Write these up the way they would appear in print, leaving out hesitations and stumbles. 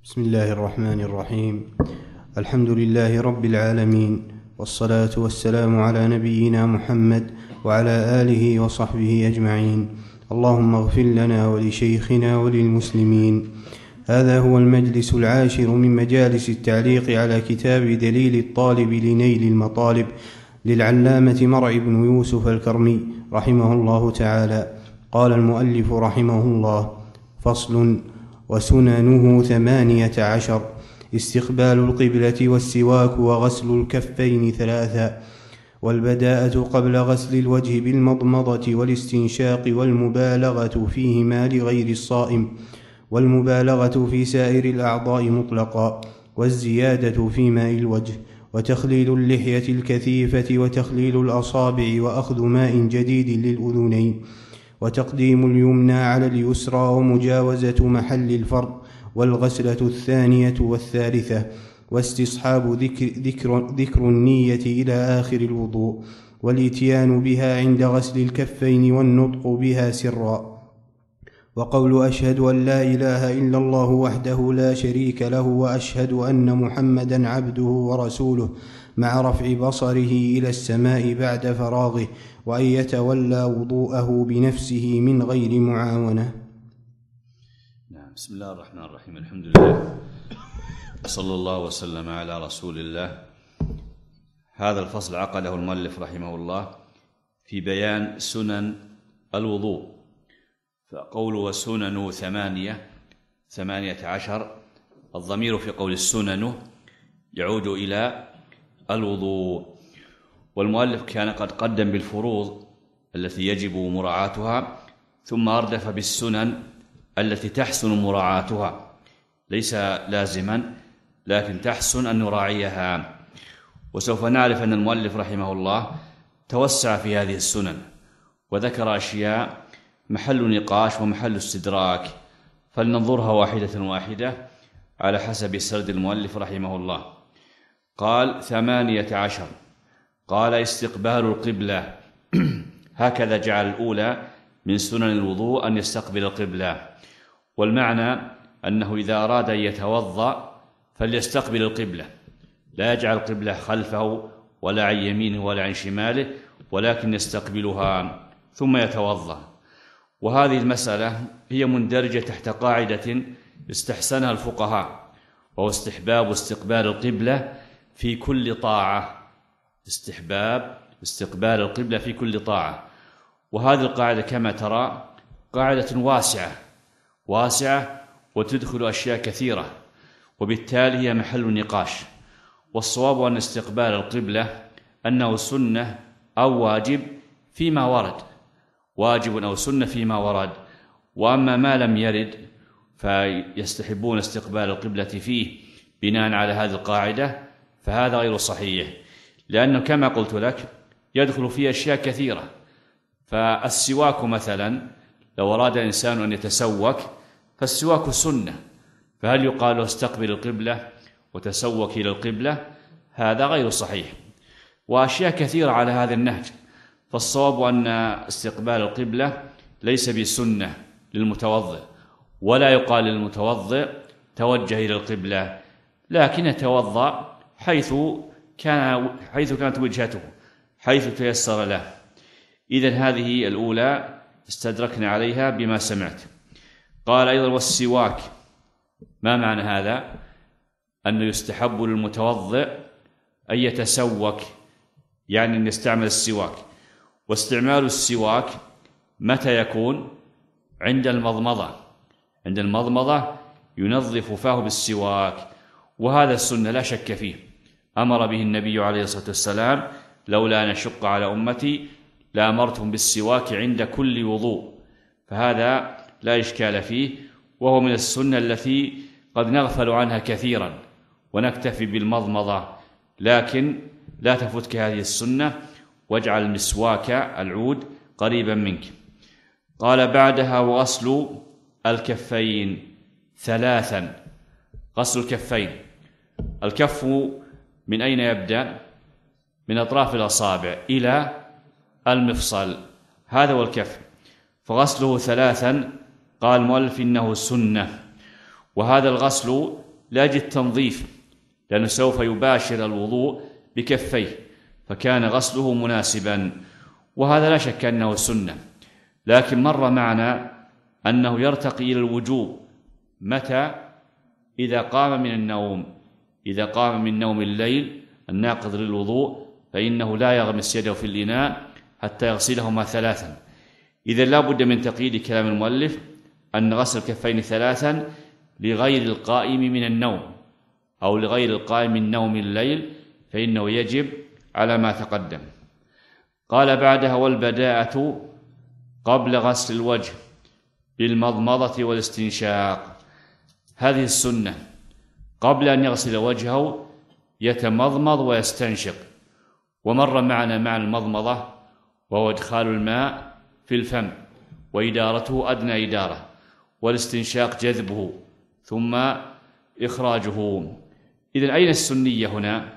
بسم الله الرحمن الرحيم. الحمد لله رب العالمين، والصلاة والسلام على نبينا محمد وعلى آله وصحبه أجمعين. اللهم اغفر لنا ولشيخنا وللمسلمين. هذا هو المجلس العاشر من مجالس التعليق على كتاب دليل الطالب لنيل المطالب للعلامة مرع بن يوسف الكرمي رحمه الله تعالى. قال المؤلف رحمه الله: فصل: وسننه 18: استقبال القبلة والسواك وغسل الكفين 3، والبداءة قبل غسل الوجه بالمضمضة والاستنشاق، والمبالغة فيهما لغير الصائم، والمبالغة في سائر الأعضاء مطلقا، والزيادة في ماء الوجه، وتخليل اللحية الكثيفة، وتخليل الأصابع، وأخذ ماء جديد للأذنين، وتقديم اليمنى على اليسرى، ومجاوزة محل الفرض، والغسلة الثانية والثالثة، واستصحاب ذكر النية إلى آخر الوضوء، والإتيان بها عند غسل الكفين، والنطق بها سرا، وقول أشهد أن لا إله إلا الله وحده لا شريك له وأشهد أن محمدا عبده ورسوله، مع رفع بصره إلى السماء بعد فراغه، وأن يتولى وضوءه بنفسه من غير معاونة. بسم الله الرحمن الرحيم. الحمد لله، صلى الله وسلم على رسول الله. هذا الفصل عقده المؤلف رحمه الله في بيان سنن الوضوء، فقول وسنن 18، الضمير في قول السنن يعود إلى الوضوء، والمؤلف كان قد قدم بالفروض التي يجب مراعاتها، ثم أردف بالسنن التي تحسن مراعاتها، ليس لازما لكن تحسن أن نراعيها. وسوف نعرف أن المؤلف رحمه الله توسع في هذه السنن وذكر أشياء محل نقاش ومحل استدراك، فلننظرها واحدة واحدة على حسب سرد المؤلف رحمه الله. قال 18: قال استقبال القبلة. هكذا جعل الأولى من سنن الوضوء أن يستقبل القبلة، والمعنى أنه إذا أراد أن يتوضأ فليستقبل القبلة، لا يجعل القبلة خلفه ولا عن يمينه ولا عن شماله، ولكن يستقبلها ثم يتوضأ. وهذه المسألة هي مندرجة تحت قاعدة استحسنها الفقهاء، وهو استحباب استقبال القبلة في كل طاعة. استحباب استقبال القبلة في كل طاعة، وهذه القاعدة كما ترى قاعدة واسعة وتدخل أشياء كثيرة، وبالتالي هي محل نقاش. والصواب أن استقبال القبلة أنه سنة أو واجب فيما ورد، واجب أو سنة فيما ورد، وأما ما لم يرد فيستحبون استقبال القبلة فيه بناء على هذه القاعدة، فهذا غير صحيح، لأنه كما قلت لك يدخل فيه أشياء كثيرة. فالسواك مثلا، لو أراد الإنسان أن يتسوك فالسواك سنة، فهل يقال له استقبل القبلة وتسوك إلى القبلة؟ هذا غير صحيح، وأشياء كثيرة على هذا النهج. فالصواب أن استقبال القبلة ليس بسنة للمتوضئ، ولا يقال للمتوضئ توجه إلى القبلة، لكن يتوضأ حيث كانت وجهته، حيث تيسر له. إذن هذه الأولى استدركنا عليها بما سمعت. قال أيضا والسواك. ما معنى هذا؟ أنه يستحب للمتوضئ أن يتسوك، يعني أن يستعمل السواك. واستعمال السواك متى يكون؟ عند المضمضة. عند المضمضة ينظف فاه بالسواك، وهذا السنة لا شك فيه، أمر به النبي عليه الصلاة والسلام: لولا أن أشق على أمتي لأمرتهم بالسواك عند كل وضوء. فهذا لا إشكال فيه، وهو من السنة التي قد نغفل عنها كثيرا ونكتفي بالمضمضة، لكن لا تفوتك هذه السنة، واجعل المسواك العود قريبا منك. قال بعدها وغسل الكفين 3. غسل الكفين، الكف من أين يبدأ؟ من أطراف الأصابع إلى المفصل، هذا هو الكف. فغسله 3 قال المؤلف إنه سنة، وهذا الغسل لأجل التنظيف، لأنه سوف يباشر الوضوء بكفيه، فكان غسله مناسبا، وهذا لا شك أنه سنة. لكن مر معنا أنه يرتقي إلى الوجوب متى؟ إذا قام من النوم. إذا قام من نوم الليل الناقض للوضوء فإنه لا يغمس يده في الإناء حتى يغسلهما 3. إذا لا بد من تقييد كلام المؤلف أن غسل الكفين 3 لغير القائم من النوم أو لغير القائم من نوم الليل، فإنه يجب على ما تقدم. قال بعدها: والبداءة قبل غسل الوجه بالمضمضة والاستنشاق. هذه السنة، قبل أن يغسل وجهه يتمضمض ويستنشق. ومر معنا معنى المضمضة، وهو إدخال الماء في الفم وإدارته أدنى إدارة، والاستنشاق جذبه ثم إخراجه. إذن أين السنية هنا؟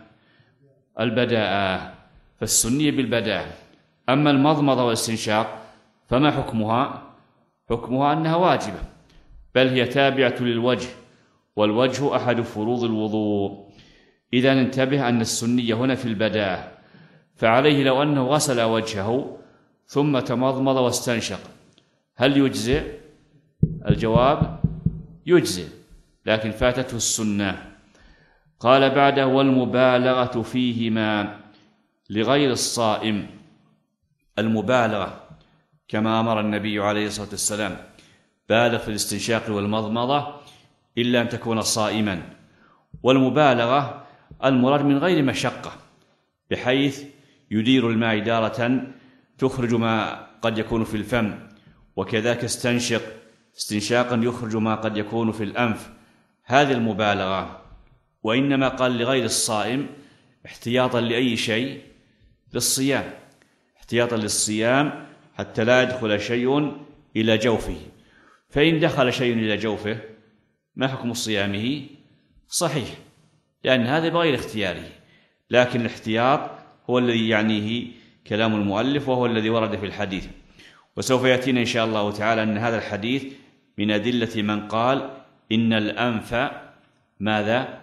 البداءة، فالسنية بالبداءة. أما المضمضة والاستنشاق فما حكمها؟ حكمها أنها واجبة، بل هي تابعة للوجه، والوجه أحد فروض الوضوء. إذا انتبه أن السنية هنا في البداءة، فعليه لو أنه غسل وجهه ثم تمضمض واستنشق هل يجزئ؟ الجواب: يجزئ، لكن فاتته السنة. قال بعده: والمبالغة فيهما لغير الصائم. المبالغة كما أمر النبي عليه الصلاة والسلام: بالغ في الاستنشاق والمضمضة إلا أن تكون صائما. والمبالغة المراد من غير مشقة، بحيث يدير الماء إدارة تخرج ما قد يكون في الفم، وكذلك استنشق استنشاقا يخرج ما قد يكون في الأنف. هذه المبالغة. وإنما قال لغير الصائم احتياطا لأي شيء؟ للصيام، احتياطا للصيام حتى لا يدخل شيء إلى جوفه. فإن دخل شيء إلى جوفه ما حكم صيامه؟ صحيح، لأن هذا بغير اختياره، لكن الاحتياط هو الذي يعنيه كلام المؤلف، وهو الذي ورد في الحديث. وسوف يأتينا إن شاء الله تعالى أن هذا الحديث من أدلة من قال إن الأنف ماذا؟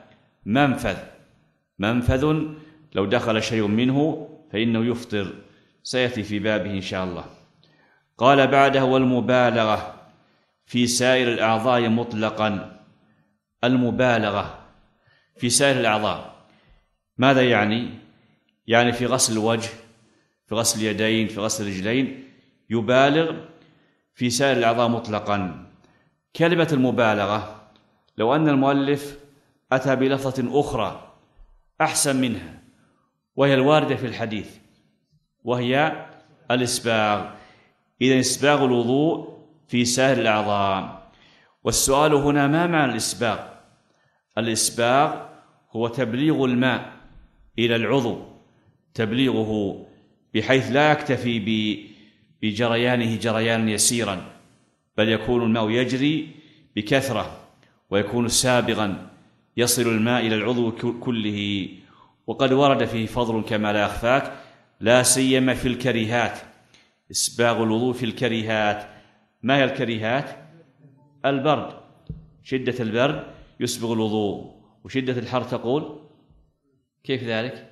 منفذ لو دخل شيء منه فإنه يفطر، سيأتي في بابه إن شاء الله. قال بعده: والمبالغة في سائر الأعضاء مطلقا. المبالغة في سائر الأعضاء ماذا يعني؟ يعني في غسل الوجه، في غسل اليدين، في غسل الرجلين، يبالغ في سائر الأعضاء مطلقا. كلمة المبالغة لو أن المؤلف أتى بلفظة أخرى أحسن منها، وهي الواردة في الحديث، وهي الإسباغ. إذن إسباغ الوضوء في سائر الأعضاء. والسؤال هنا: ما معنى الإسباغ؟ الإسباغ هو تبليغ الماء إلى العضو، تبليغه بحيث لا يكتفي بجريانه جريانا يسيرا، بل يكون الماء يجري بكثرة ويكون سابغا يصل الماء إلى العضو كله. وقد ورد فيه فضل كما لا يخفاك، لا سيما في الكريهات، إسباغ الوضوء في الكريهات. ما هي الكريهات؟ البرد، شدة البرد يسبغ الوضوء، وشدة الحر تقول كيف ذلك؟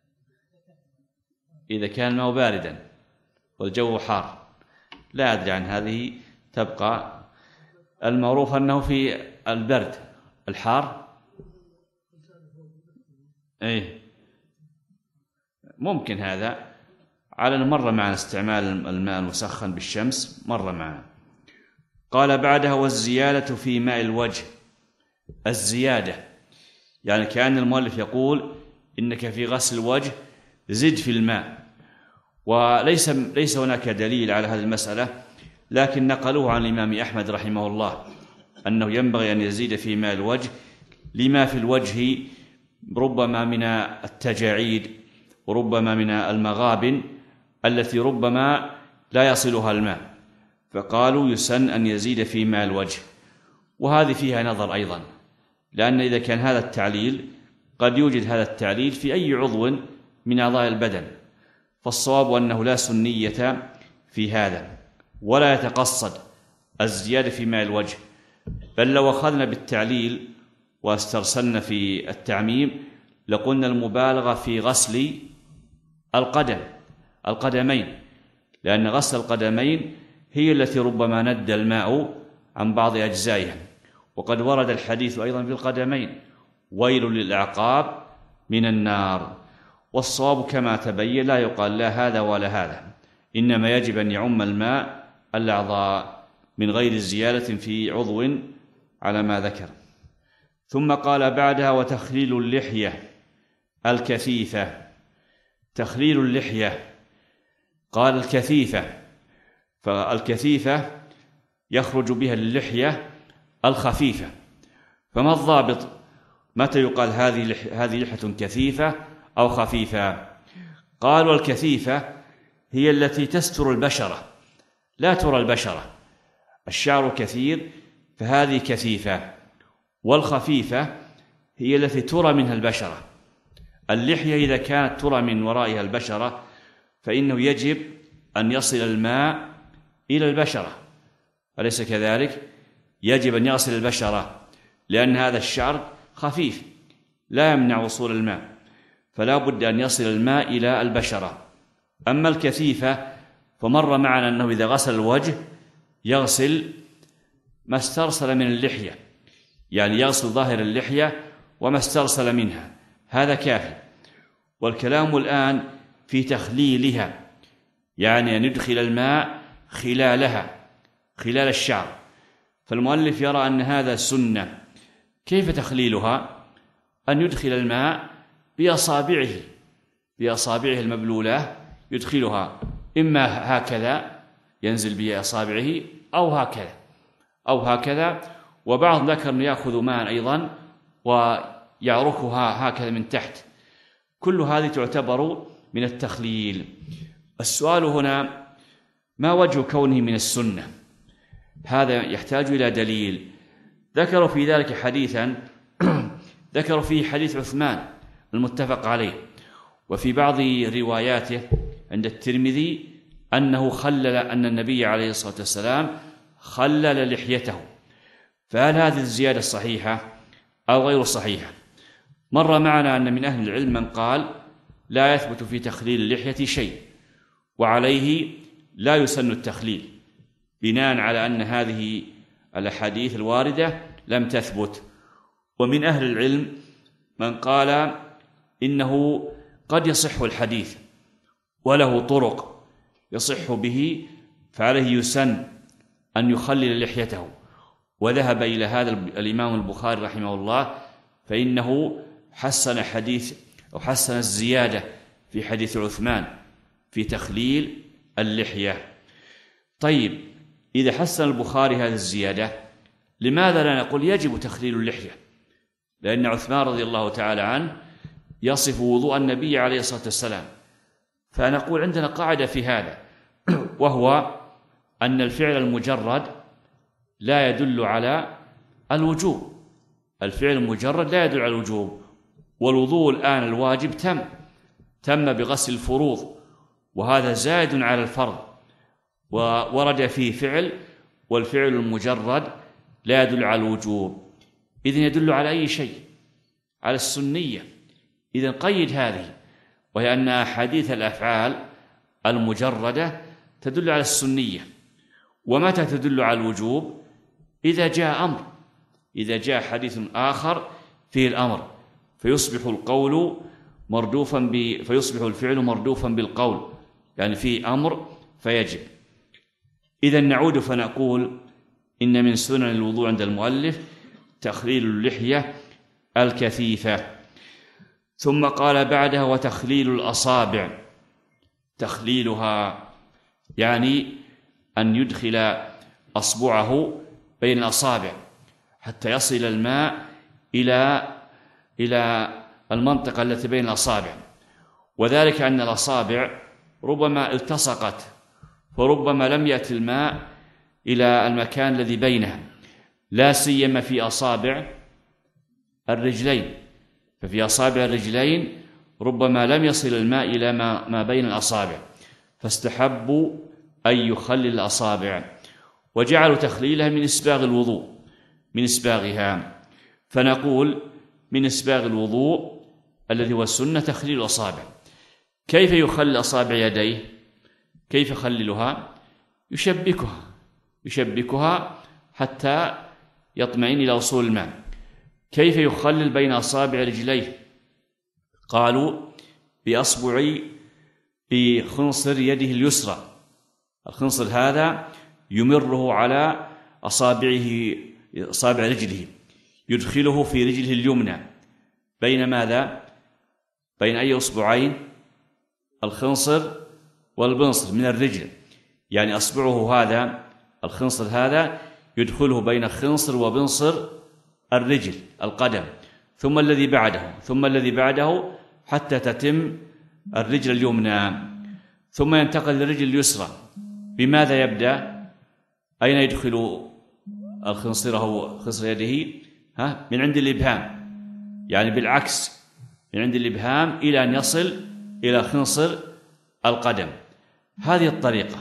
إذا كان الماء باردا والجو حار. لا أدري عن هذه، تبقى المعروف أنه في البرد. الحار ممكن هذا، على مر معنا استعمال الماء المسخن بالشمس، مر معنا. قال بعدها: والزيادة في ماء الوجه. الزيادة يعني كأن المؤلف يقول إنك في غسل الوجه زد في الماء، وليس هناك دليل على هذه المسألة، لكن نقلوه عن الإمام أحمد رحمه الله أنه ينبغي أن يزيد في ماء الوجه، لما في الوجه ربما من التجاعيد وربما من المغابن التي ربما لا يصلها الماء، فقالوا يسن أن يزيد في ماء الوجه. وهذه فيها نظر أيضا، لأن إذا كان هذا التعليل قد يوجد هذا التعليل في أي عضو من أعضاء البدن، فالصواب أنه لا سنية في هذا، ولا يتقصد الزيادة في ماء الوجه. بل لو أخذنا بالتعليل واسترسلنا في التعميم لقلنا المبالغة في غسل القدمين، لأن غسل القدمين هي التي ربما ند الماء عن بعض أجزائها. وقد ورد الحديث أيضا في القدمين: ويل للأعقاب من النار. والصواب كما تبين لا يقال لا هذا ولا هذا، إنما يجب أن يعم الماء الأعضاء من غير زيادة في عضو على ما ذكر. ثم قال بعدها: وتخليل اللحية الكثيفة. تخليل اللحية، قال الكثيفة، فالكثيفة يخرج بها اللحية الخفيفة. فما الضابط؟ متى يقال هذه لحية كثيفة أو خفيفة؟ قالوا الكثيفة هي التي تستر البشرة، لا ترى البشرة. الشعر كثير فهذه كثيفة، والخفيفة هي التي ترى منها البشرة. اللحية إذا كانت ترى من ورائها البشرة فإنه يجب أن يصل الماء إلى البشرة، أليس كذلك؟ يجب أن يصل البشرة، لأن هذا الشعر خفيف لا يمنع وصول الماء، فلا بد أن يصل الماء إلى البشرة. أما الكثيفة فمر معنا أنه إذا غسل الوجه يغسل ما استرسل من اللحية، يعني يغسل ظاهر اللحية وما استرسل منها، هذا كافي. والكلام الآن في تخليلها، يعني أن يدخل الماء خلالها، خلال الشعر. فالمؤلف يرى أن هذا سنة. كيف تخليلها؟ أن يدخل الماء بأصابعه المبلولة، يدخلها إما هكذا ينزل بأصابعه أو هكذا، وبعض ذكر أن يأخذ ماء أيضا ويعركها هكذا من تحت. كل هذه تعتبر من التخليل. السؤال هنا: ما وجه كونه من السنة؟ هذا يحتاج إلى دليل. ذكروا في ذلك حديثا ذكروا فيه حديث عثمان المتفق عليه، وفي بعض رواياته عند الترمذي أنه أن النبي عليه الصلاة والسلام خلل لحيته. فهل هذه الزيادة صحيحة أو غير صحيحة؟ مر معنا أن من أهل العلم من قال لا يثبت في تخليل اللحية شيء، وعليه لا يسن التخليل، بناء على أن هذه الأحاديث الواردة لم تثبت. ومن أهل العلم من قال إنه قد يصح الحديث وله طرق يصح به، فعليه يسن أن يخلل لحيته. وذهب إلى هذا الإمام البخاري رحمه الله، فإنه حسن الزيادة في حديث عثمان في تخليل اللحية. طيب، إذا حسن البخاري هذه الزيادة، لماذا لا نقول يجب تخليل اللحية؟ لأن عثمان رضي الله تعالى عنه يصف وضوء النبي عليه الصلاة والسلام. فنقول عندنا قاعدة في هذا، وهو أن الفعل المجرد لا يدل على الوجوب. الفعل المجرد لا يدل على الوجوب، والوضوء الآن الواجب تم بغسل الفروض، وهذا زائد على الفرض، وورد فيه فعل، والفعل المجرد لا يدل على الوجوب، إذن يدل على أي شيء؟ على السنية. إذن قيد هذه، وهي أن أحاديث الأفعال المجردة تدل على السنية. ومتى تدل على الوجوب؟ إذا جاء أمر، إذا جاء حديث آخر فيه الأمر، فيصبح الفعل مردوفا بالقول، يعني فيه أمر فيجب. إذا نعود فنقول إن من سنن الوضوء عند المؤلف تخليل اللحية الكثيفة. ثم قال بعدها: وتخليل الأصابع. تخليلها يعني أن يدخل أصبعه بين الأصابع حتى يصل الماء إلى المنطقة التي بين الأصابع، وذلك أن الأصابع ربما التصقت، فربما لم يأتي الماء إلى المكان الذي بينها، لا سيما في أصابع الرجلين. ففي أصابع الرجلين ربما لم يصل الماء إلى ما بين الأصابع، فاستحبوا أن يخلل الأصابع، وجعلوا تخليلها من إسباغ الوضوء، من إسباغها. فنقول من إسباغ الوضوء الذي هو السنة تخليل الأصابع. كيف يخلل أصابع يديه؟ كيف يخللها؟ يشبكها حتى يطمئن إلى وصول الماء. كيف يخلل بين أصابع رجليه؟ قالوا بخنصر يده اليسرى. الخنصر هذا يمره على أصابع رجله، يدخله في رجله اليمنى. بين ماذا؟ بين أي أصبعين؟ الخنصر والبنصر من الرجل، يعني أصبعه هذا الخنصر هذا يدخله بين الخنصر وبنصر الرجل القدم، ثم الذي بعده حتى تتم الرجل اليمنى، ثم ينتقل للرجل اليسرى. بماذا يبدأ؟ أين يدخل خنصر يده؟ من عند الإبهام، يعني بالعكس، من عند الإبهام إلى أن يصل إلى خنصر القدم. هذه الطريقة.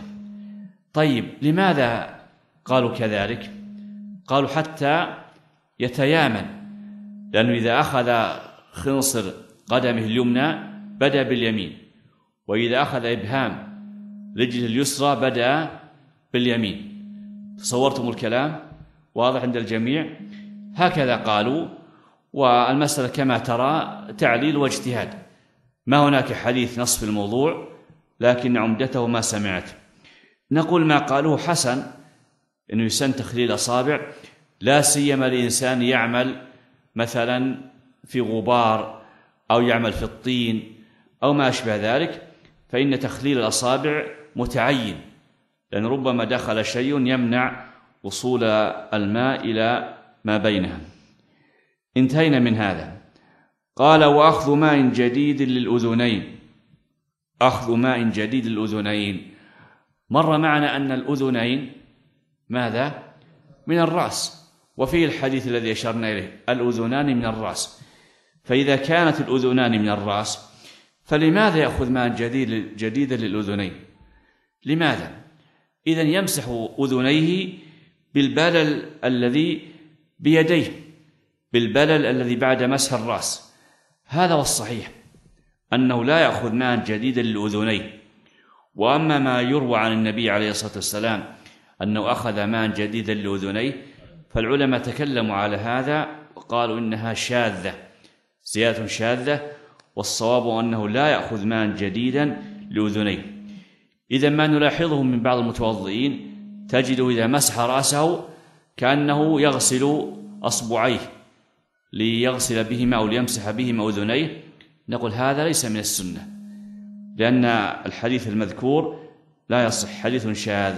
طيب لماذا قالوا كذلك؟ قالوا حتى يتيامن، لأنه إذا أخذ خنصر قدمه اليمنى بدأ باليمين، وإذا أخذ إبهام رجله اليسرى بدأ باليمين. تصورتم الكلام؟ واضح عند الجميع؟ هكذا قالوا. والمسألة كما ترى تعليل واجتهاد، ما هناك حديث نص في الموضوع، لكن عمدته ما سمعت. نقول ما قالوه حسن، إنه يسن تخليل أصابع، لا سيما الإنسان يعمل مثلا في غبار أو يعمل في الطين أو ما أشبه ذلك، فإن تخليل الأصابع متعين، لأن ربما دخل شيء يمنع وصول الماء إلى ما بينها. انتهينا من هذا. قال وأخذ ماء جديد للأذنين. أخذ ماء جديد للأذنين، مر معنا أن الأذنين ماذا؟ من الرأس، وفيه الحديث الذي أشرنا إليه الأذنان من الرأس. فإذا كانت الأذنان من الرأس فلماذا يأخذ ماء جديدا للأذنين؟ لماذا؟ إذن يمسح أذنيه بالبلل الذي بيديه، بالبلل الذي بعد مسح الرأس. هذا هو الصحيح، أنه لا يأخذ ماء جديدا للأذنين. وأما ما يروى عن النبي عليه الصلاة والسلام أنه أخذ ماء جديدا لأذنيه، فالعلماء تكلموا على هذا وقالوا إنها شاذة، زيادة شاذة، والصواب أنه لا يأخذ ماء جديدا لأذنيه. إذا ما نلاحظه من بعض المتوضئين تجده إذا مسح رأسه كأنه يغسل أصبعيه ليغسل بهما أو ليمسح بهما أذنيه. نقول هذا ليس من السنة، لأن الحديث المذكور لا يصح، حديث شاذ.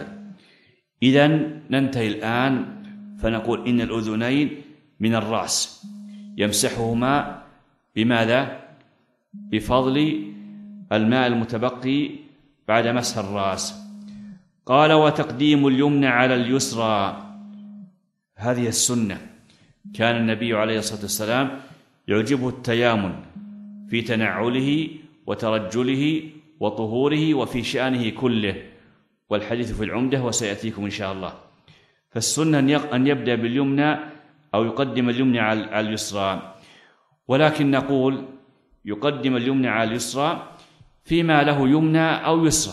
إذن ننتهي الآن فنقول إن الأذنين من الرأس، يمسحهما بماذا؟ بفضل الماء المتبقي بعد مسح الرأس. قال وتقديم اليمنى على اليسرى، هذه السنة. كان النبي عليه الصلاة والسلام يعجبه التيامن في تنعله وترجله وطهوره وفي شأنه كله، والحديث في العمدة وسيأتيكم إن شاء الله. فالسنة أن يبدأ باليمنى أو يقدم اليمنى على اليسرى، ولكن نقول يقدم اليمنى على اليسرى فيما له يمنى أو يسرى،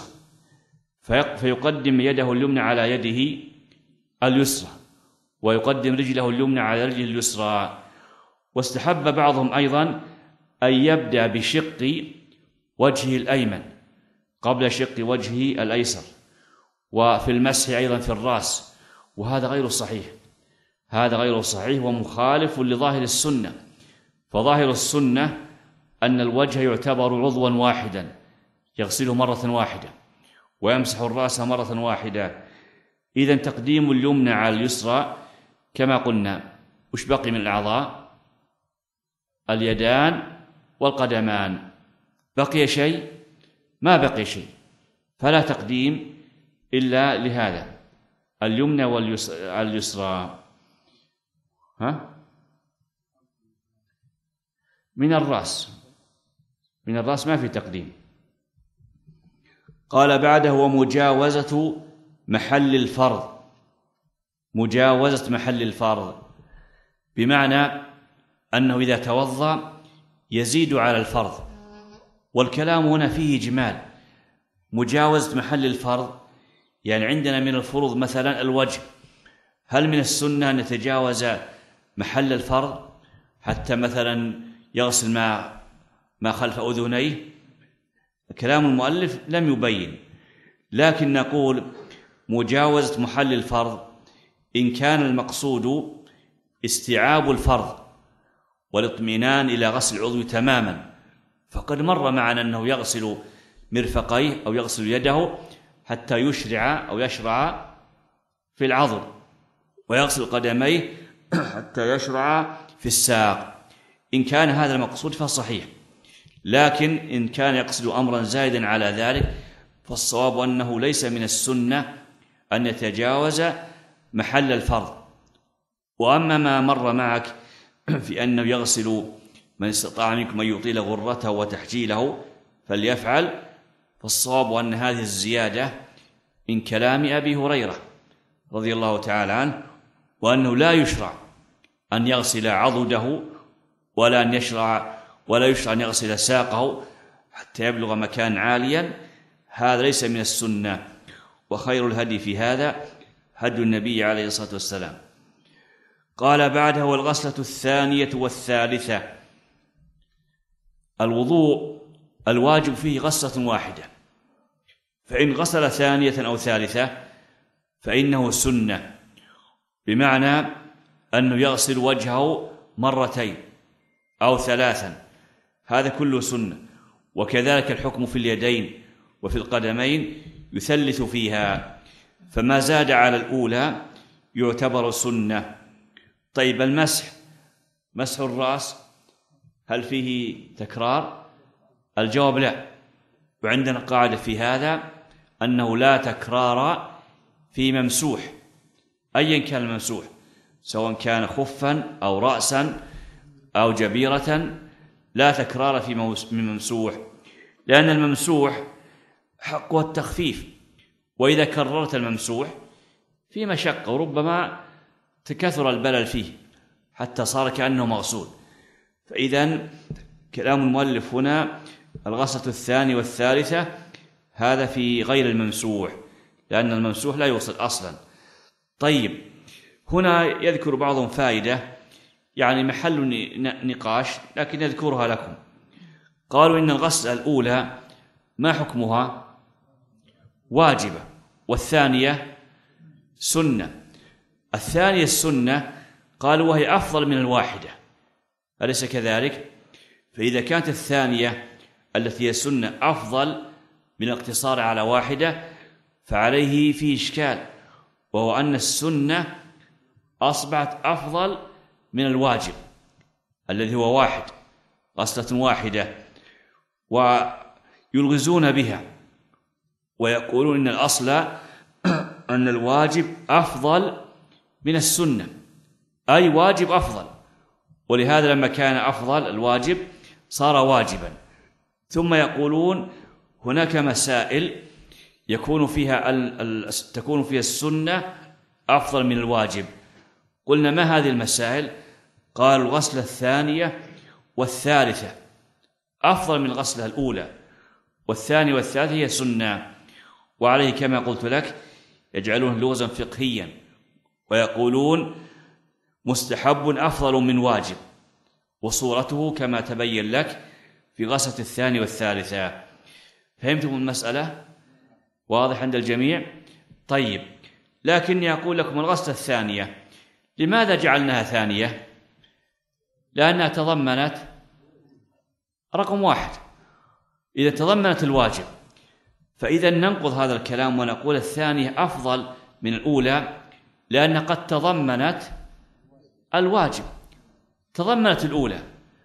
فيقدم يده اليمنى على يده اليسرى، ويقدم رجله اليمنى على رجله اليسرى. واستحب بعضهم أيضا أن يبدأ بشق وجهه الأيمن قبل شق وجهه الأيسر، وفي المسح أيضا في الرأس، وهذا غير صحيح، هذا غير صحيح ومخالف لظاهر السنة. فظاهر السنة أن الوجه يعتبر عضوا واحدا يغسله مرة واحدة ويمسح الرأس مرة واحدة. إذن تقديم اليمنى على اليسرى كما قلنا. وش بقي من الأعضاء؟ اليدان والقدمان. بقي شيء؟ ما بقي شيء، فلا تقديم إلا لهذا، اليمنى واليسرى. من الرأس، من الرأس ما في تقديم. قال بعده ومجاوزة محل الفرض. مجاوزة محل الفرض بمعنى أنه إذا توضأ يزيد على الفرض، والكلام هنا فيه إجمال. مجاوزة محل الفرض، يعني عندنا من الفروض مثلا الوجه، هل من السنة أن يتجاوز محل الفرض حتى مثلا يغسل ما خلف أذنيه؟ كلام المؤلف لم يبين، لكن نقول مجاوزة محل الفرض إن كان المقصود استيعاب الفرض والاطمئنان إلى غسل العضو تماما، فقد مر معنا أنه يغسل مرفقيه أو يغسل يده حتى يشرع في العضد، ويغسل قدميه حتى يشرع في الساق. إن كان هذا المقصود فصحيح، لكن إن كان يقصد أمرا زائدا على ذلك فالصواب أنه ليس من السنة أن يتجاوز محل الفرض. وأما ما مر معك في أنه يغسل من استطاع منكم أن يطيل غرته وتحجيله فليفعل، فالصواب أن هذه الزيادة من كلام أبي هريرة رضي الله تعالى عنه، وأنه لا يشرع أن يغسل عضده ولا يشرع أن يغسل ساقه حتى يبلغ مكان عاليا، هذا ليس من السنة. وخير الهدي في هذا هدي النبي عليه الصلاة والسلام. قال بعده: والغسلة الثانية والثالثة. الوضوء الواجب فيه غسلة واحدة، فإن غسل ثانية أو ثالثة فإنه سنة، بمعنى أنه يغسل وجهه مرتين أو ثلاثا، هذا كله سنة. وكذلك الحكم في اليدين وفي القدمين يثلث فيها، فما زاد على الأولى يعتبر سنة. طيب مسح الرأس هل فيه تكرار؟ الجواب لا، وعندنا قاعدة في هذا أنه لا تكرار في ممسوح أيا كان الممسوح، سواء كان خفا أو رأسا أو جبيرة، لا تكرار في ممسوح، لأن الممسوح حقه التخفيف، وإذا كررت الممسوح في مشقة وربما تكثر البلل فيه حتى صار كأنه مغسول. فإذن كلام المؤلف هنا الغسلة الثانية والثالثة هذا في غير الممسوح، لأن الممسوح لا يغسل أصلا. طيب، هنا يذكر بعضهم فائدة يعني محل نقاش، لكن يذكرها لكم. قالوا إن الغسلة الأولى ما حكمها؟ واجبة، والثانية سنة. الثانية السنة قالوا وهي أفضل من الواحدة، أليس كذلك؟ فإذا كانت الثانية التي هي سنة أفضل من الاقتصار على واحدة فعليه فيه إشكال، وهو أن السنة أصبحت أفضل من الواجب الذي هو واحد، غسلة واحدة، ويلغزون بها ويقولون إن الأصل أن الواجب أفضل من السنة، أي واجب أفضل، ولهذا لما كان أفضل الواجب صار واجبا. ثم يقولون هناك مسائل تكون فيها السنة أفضل من الواجب. قلنا ما هذه المسائل؟ قال الغسلة الثانية والثالثة أفضل من الغسلة الأولى، والثانية والثالثة هي سنة، وعليه كما قلت لك يجعلون لغزا فقهيا ويقولون مستحب أفضل من واجب، وصورته كما تبين لك في غسلة الثانية والثالثة. فهمتم المسألة؟ واضح عند الجميع؟ طيب، لكني أقول لكم الغسلة الثانية لماذا جعلناها ثانية؟ لأنها تضمنت رقم واحد، إذا تضمنت الواجب فإذا ننقض هذا الكلام ونقول الثانية أفضل من الأولى، لأنها قد تضمنت الواجب، تضمنت الأولى،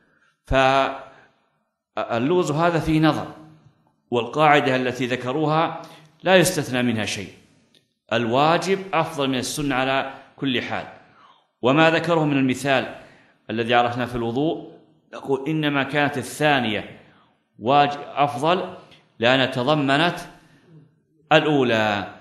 فاللغز هذا فيه نظر، والقاعدة التي ذكروها لا يستثنى منها شيء، الواجب أفضل من السنة على كل حال. وما ذكره من المثال الذي عرفنا في الوضوء نقول إنما كانت الثانية أفضل لأنها تضمنت الأولى،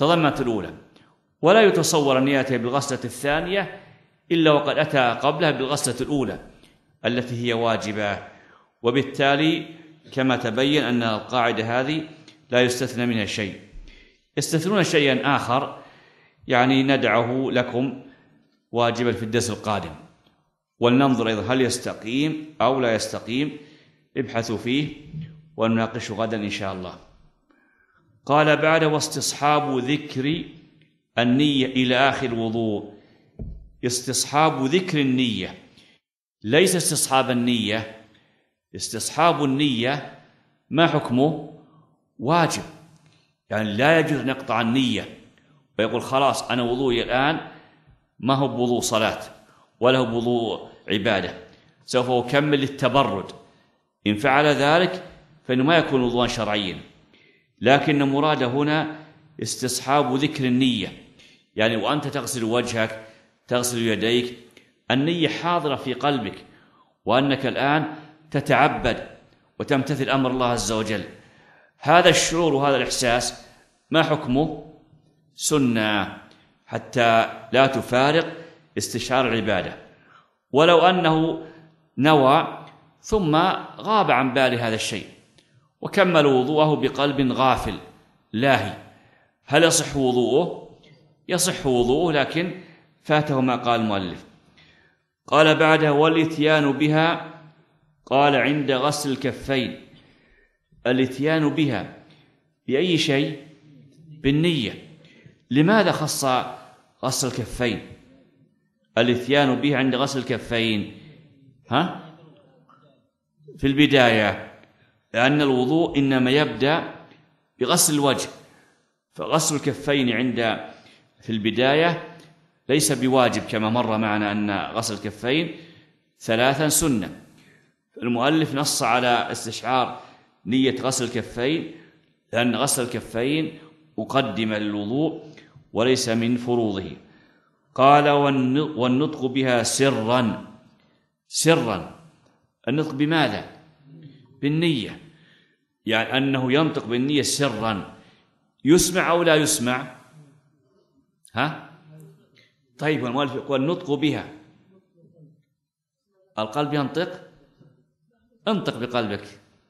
ولا يتصور أن يأتي بالغسلة الثانية إلا وقد أتى قبلها بالغسلة الأولى، التي هي واجبة، وبالتالي كما تبين أن القاعدة هذه لا يستثنى منها شيء. يستثنون شيئا آخر يعني ندعه لكم واجبا في الدرس القادم، ولننظر أيضا هل يستقيم أو لا يستقيم، ابحثوا فيه ونناقشه غدا إن شاء الله. قال بعد: واستصحاب ذكر النية إلى آخر الوضوء. استصحاب ذكر النية ليس استصحاب النية. استصحاب النية ما حكمه؟ واجب، يعني لا يجوز أن يقطع النية ويقول خلاص أنا وضوئي الآن ما هو بوضوء صلاة ولا هو بوضوء عبادة، سوف أكمل التبرد. إن فعل ذلك فإنه ما يكون وضوءا شرعيا، لكن مراده هنا استصحاب ذكر النية، يعني وأنت تغسل وجهك تغسل يديك النية حاضرة في قلبك، وأنك الآن تتعبد وتمتثل أمر الله عز وجل. هذا الشعور وهذا الإحساس ما حكمه؟ سنة، حتى لا تفارق استشعار العبادة. ولو أنه نوى ثم غاب عن باله هذا الشيء وكمل وضوءه بقلب غافل لاهي، هل يصح وضوءه؟ يصح وضوءه، لكن فاته ما قال المؤلف. قال بعده: والاتيان بها. قال: عند غسل الكفين. الاتيان بها بأي شيء؟ بالنية. لماذا خص غسل الكفين؟ الاتيان بها عند غسل الكفين في البداية، لأن الوضوء إنما يبدأ بغسل الوجه، فغسل الكفين في البداية ليس بواجب، كما مر معنا أن غسل الكفين 3 سنة. المؤلف نص على استشعار نية غسل الكفين لأن غسل الكفين مقدمة للوضوء وليس من فروضه. قال: والنطق بها سرا. سرا، النطق بماذا؟ بالنية، يعني أنه ينطق بالنية سرا. يسمع أو لا يسمع؟ طيب، المؤلف يقول النطق بها، القلب ينطق؟ انطق بقلبك.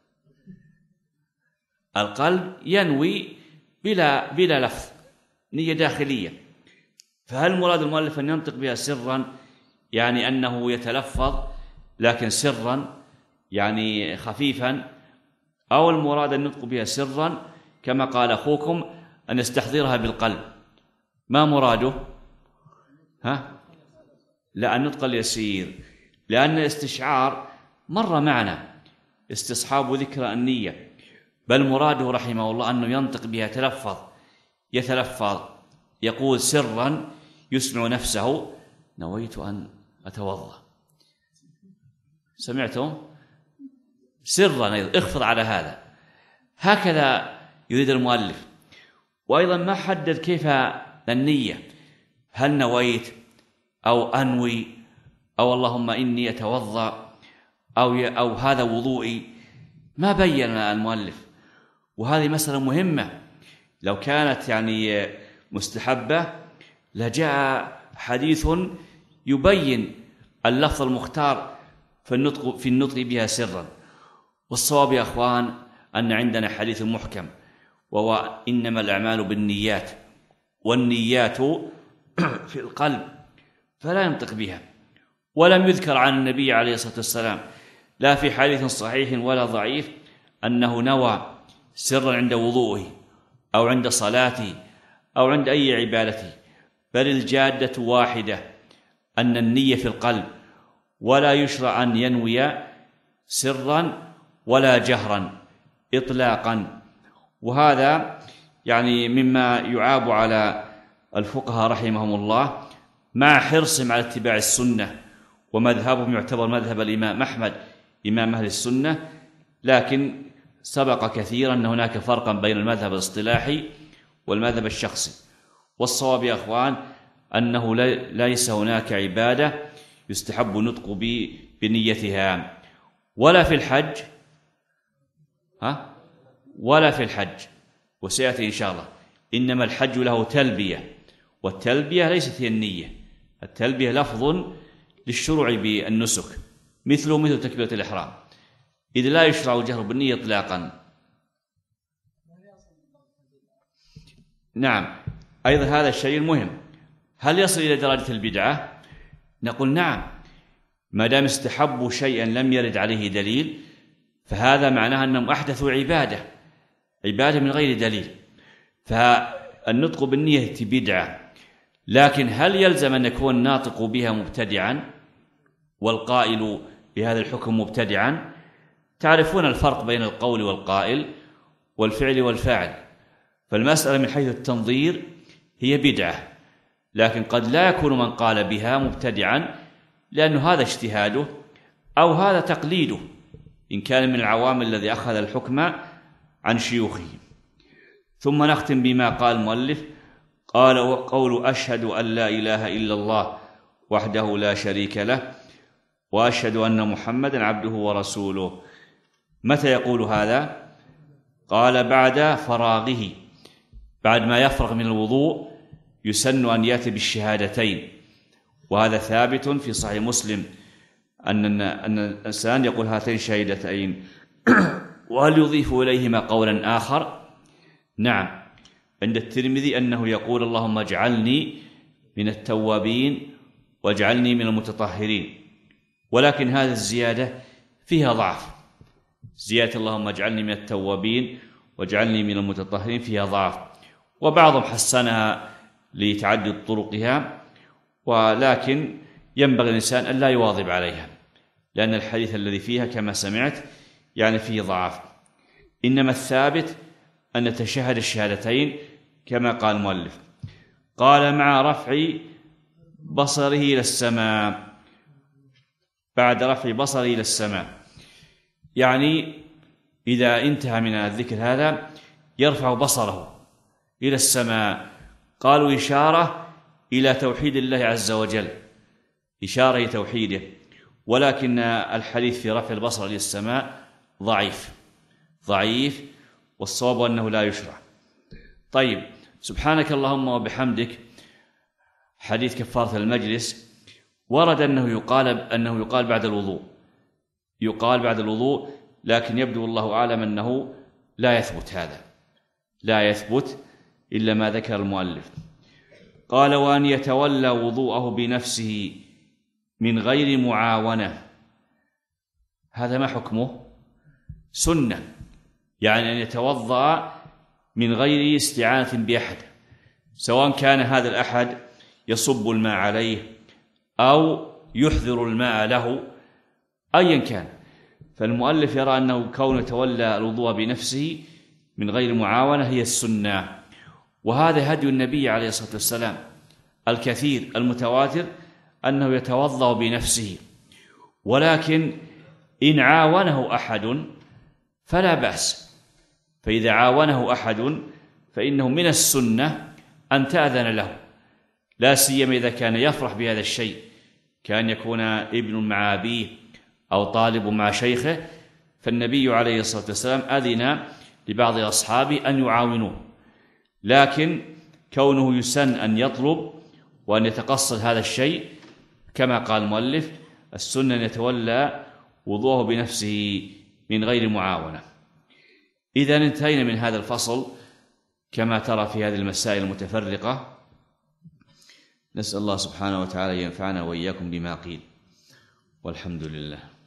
القلب ينوي بلا لفظ، نية داخلية. فهل مراد المؤلف أن ينطق بها سرا يعني أنه يتلفظ لكن سرا يعني خفيفا، أو المراد أن ينطق بها سرا كما قال أخوكم أن يستحضرها بالقلب؟ ما مراده؟ لا، النطق اليسير، لأن الاستشعار مر معنا استصحاب ذكر النية، بل مراده رحمه الله أنه ينطق بها يتلفظ يقول سرا يسمع نفسه: نويت أن أتوضأ. سمعتم؟ سرا أيضا، اخفض على هذا. هكذا يريد المؤلف. وأيضا ما حدد كيف النية، هل نويت أو أنوي أو اللهم إني أتوضأ أو هذا وضوئي، ما بين المؤلف. وهذه مسألة مهمة، لو كانت يعني مستحبة لجاء حديث يبين اللفظ المختار في النطق بها سرا. والصواب يا أخوان أن عندنا حديث محكم، وهو إنما الأعمال بالنيات، والنيات في القلب، فلا ينطق بها. ولم يذكر عن النبي عليه الصلاة والسلام لا في حديث صحيح ولا ضعيف أنه نوى سرا عند وضوءه أو عند صلاته أو عند أي عبادته، بل الجادة واحدة، أن النية في القلب، ولا يشرع أن ينوي سرا ولا جهرا إطلاقا. وهذا يعني مما يعاب على الفقهاء رحمهم الله، مع حرصهم على اتباع السنة، ومذهبهم يعتبر مذهب الإمام أحمد إمام أهل السنة، لكن سبق كثيرا أن هناك فرقا بين المذهب الاصطلاحي والمذهب الشخصي. والصواب يا أخوان أنه ليس هناك عبادة يستحب النطق بنيتها، ولا في الحج ولا في الحج، وسيأتي إن شاء الله. إنما الحج له تلبية، والتلبية ليست هي النية، التلبية لفظ للشروع بالنسك، مثله مثل تكبيرة الإحرام، إذ لا يشرع الجهر بالنية إطلاقا. نعم، أيضا هذا الشيء المهم، هل يصل إلى درجة البدعة؟ نقول نعم، ما دام استحبوا شيئا لم يرد عليه دليل فهذا معناه أنهم أحدثوا عبادة من غير دليل، فالنطق بالنية بدعة، لكن هل يلزم أن يكون الناطق بها مبتدعا والقائل بهذا الحكم مبتدعا؟ تعرفون الفرق بين القول والقائل والفعل والفاعل، فالمسألة من حيث التنظير هي بدعة، لكن قد لا يكون من قال بها مبتدعا لأن هذا اجتهاده أو هذا تقليده إن كان من العوام الذي أخذ الحكم عن شيوخه. ثم نختم بما قال المؤلف، قال وقول أشهد أن لا إله إلا الله وحده لا شريك له وأشهد أن محمدا عبده ورسوله. متى يقول هذا؟ قال بعد فراغه، بعد ما يفرغ من الوضوء يسن أن يأتي بالشهادتين، وهذا ثابت في صحيح مسلم أن الإنسان يقول هاتين الشهادتين. وهل يضيف إليهما قولا آخر؟ نعم، عند الترمذي أنه يقول اللهم اجعلني من التوابين واجعلني من المتطهرين، ولكن هذه الزيادة فيها ضعف، زيادة اللهم اجعلني من التوابين واجعلني من المتطهرين فيها ضعف، وبعضهم حسنها لتعدد طرقها، ولكن ينبغي الإنسان أن لا يواظب عليها لأن الحديث الذي فيها كما سمعت يعني فيه ضعف، إنما الثابت أن نتشهد الشهادتين كما قال المؤلف. قال مع رفع بصره إلى السماء، بعد رفع بصره إلى السماء، يعني إذا انتهى من الذكر هذا يرفع بصره إلى السماء. قالوا إشارة إلى توحيد الله عز وجل، إشارة إلى توحيده، ولكن الحديث في رفع البصر إلى السماء ضعيف، والصواب أنه لا يشرع. طيب، سبحانك اللهم وبحمدك حديث كفارة المجلس ورد أنه يقال بعد الوضوء، لكن يبدو الله أعلم أنه لا يثبت، هذا لا يثبت إلا ما ذكر المؤلف. قال وأن يتولى وضوءه بنفسه من غير معاونة، هذا ما حكمه؟ سنة، يعني أن يتوضأ من غير استعانة بأحد، سواء كان هذا الأحد يصب الماء عليه أو يحضر الماء له، أيا كان. فالمؤلف يرى أنه كون يتولى الوضوء بنفسه من غير معاونة هي السنة، وهذا هدي النبي عليه الصلاة والسلام الكثير المتواتر أنه يتوضأ بنفسه، ولكن إن عاونه أحد فلا بأس، فإذا عاونه أحد فإنه من السنة أن تأذن له، لا سيما إذا كان يفرح بهذا الشيء، كان يكون ابن مع أبيه أو طالب مع شيخه، فالنبي عليه الصلاة والسلام أذن لبعض أصحابه أن يعاونوه، لكن كونه يسن أن يطلب وأن يتقصد هذا الشيء كما قال المؤلف، السنة أن يتولى وضوءه بنفسه من غير معاونة. إذا انتهينا من هذا الفصل كما ترى في هذه المسائل المتفرقة، نسأل الله سبحانه وتعالى ينفعنا وإياكم بما قيل، والحمد لله.